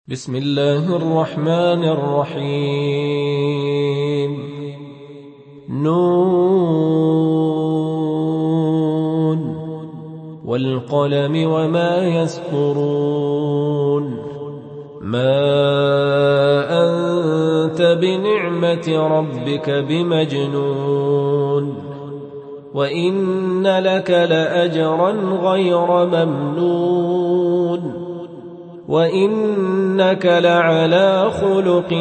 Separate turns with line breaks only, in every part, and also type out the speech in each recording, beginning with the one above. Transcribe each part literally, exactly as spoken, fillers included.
بسم الله الرحمن الرحيم نون والقلم وما يسطرون ما أنت بنعمة ربك بمجنون وإن لك لأجرا غير ممنون وإنك لعلى خلق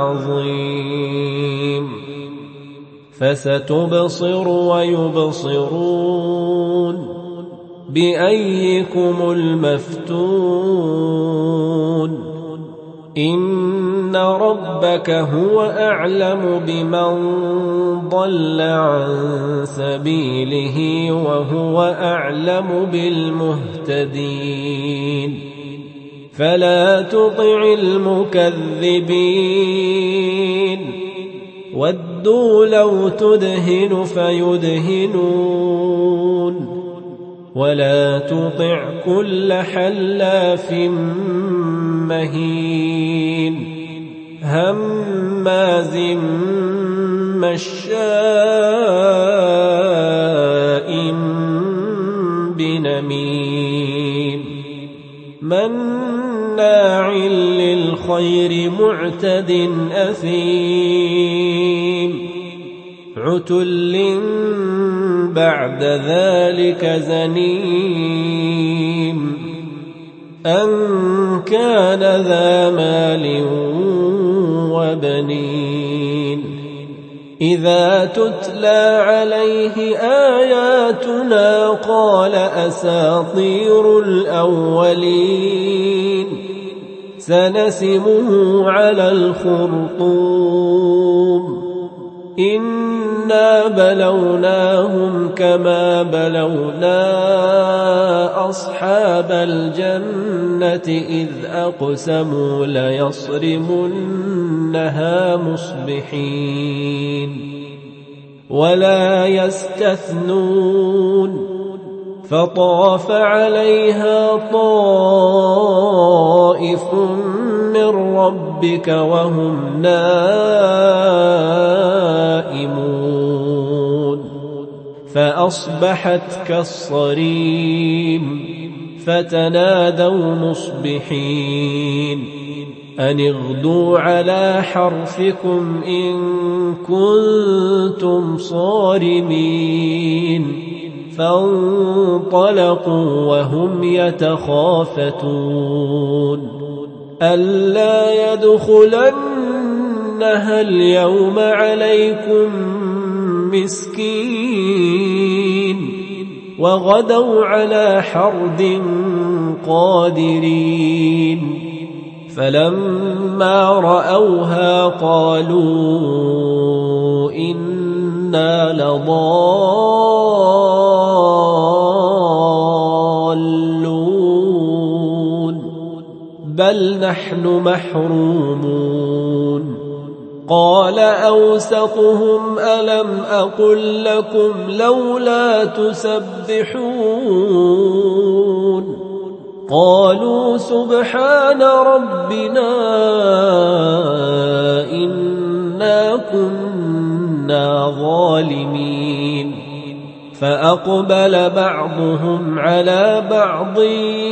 عظيم فستبصر ويبصرون بأيكم المفتون إن ربك هو أعلم بمن ضل عن سبيله وهو أعلم بالمهتدين فلا تطع المكذبين ودوا لو تدهن فيدهنون ولا تطع كل حلاف مهين هماز مشاء بنميم مناع للخير معتد أثيم عتل بعد ذلك زنيم أن كان ذا مال وبنين إذا تتلى عليه آياتنا قال أساطير الأولين سنسمه على الخرطوم إنا بلوناهم كما بلونا أصحاب الجنة إذ أقسموا ليصرمنها مصبحين ولا يستثنون فطاف عليها طائف من ربك وهم نائمون فأصبحت كالصريم فتنادوا مصبحين أن اغدوا على حرثكم إن كنتم صارمين فانطلقوا وهم يتخافتون ألا يدخلنها اليوم عليكم مسكين وغدوا على حرد قادرين فلما رأوها قالوا إنا لضالون بل نحن محرومون قال أوسطهم ألم أقل لكم لولا تسبحون قالوا سبحان ربنا إنا كنا ظالمين فأقبل بعضهم على بعض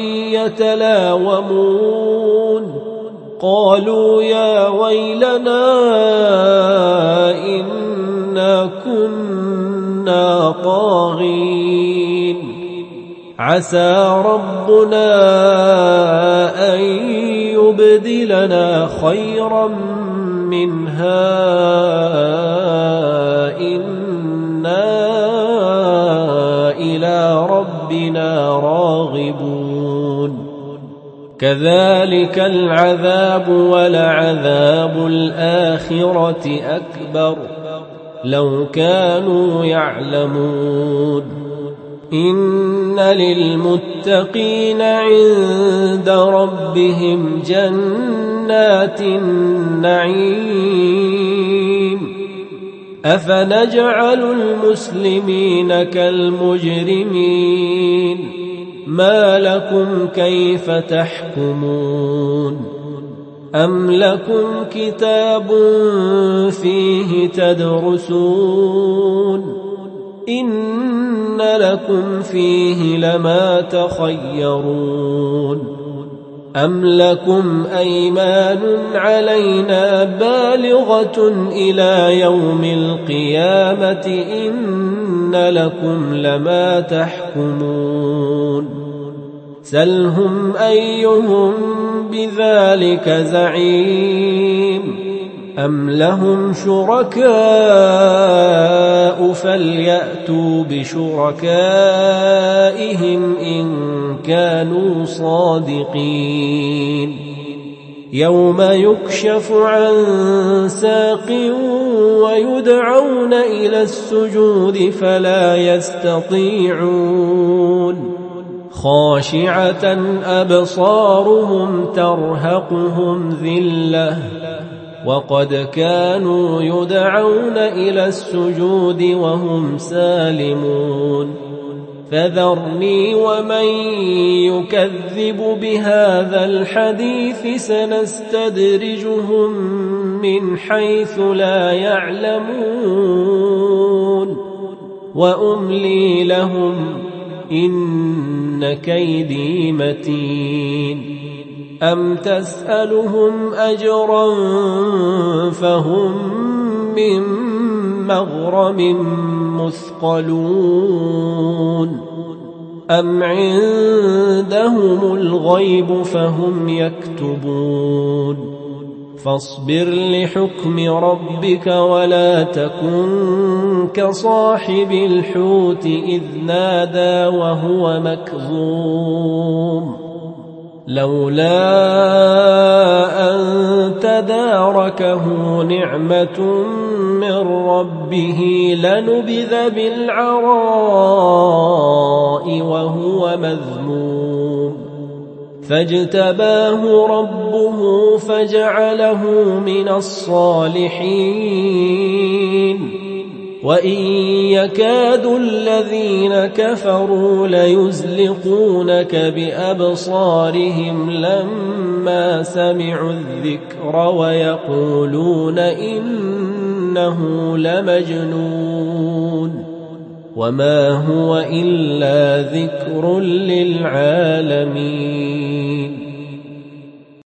يتلاومون قالوا يا ويلنا إنا كنا طاغين عسى ربنا أن يبدلنا خيرا منها إنا إلى ربنا راغبون كذلك العذاب ولعذاب الآخرة أكبر لو كانوا يعلمون إن للمتقين عند ربهم جنات النعيم أفنجعل المسلمين كالمجرمين ما لكم كيف تحكمون أم لكم كتاب فيه تدرسون إن لكم فيه لما تخيرون أم لكم أيمان علينا بالغة إلى يوم القيامة إن لكم لما تحكمون سلهم أيهم بذلك زعيم أم لهم شركاء فليأتوا بشركائهم إن كانوا صادقين يوم يكشف عن ساق ويدعون إلى السجود فلا يستطيعون خاشعة أبصارهم ترهقهم ذلة وقد كانوا يدعون إلى السجود وهم سالمون فذرني ومن يكذب بهذا الحديث سنستدرجهم من حيث لا يعلمون وأملي لهم إن كيدي متين أم تسألهم أجرا فهم من مغرم مثقلون أم عندهم الغيب فهم يكتبون فاصبر لحكم ربك ولا تكن كصاحب الحوت إذ نادى وهو مكظوم لولا أن تداركه نعمة من ربه لنبذ بالعراء وهو مذموم فاجتباه ربه فجعله من الصالحين وإن يكاد الذين كفروا ليزلقونك بأبصارهم لما سمعوا الذكر ويقولون إنه لمجنون وما هو إلا ذكر للعالمين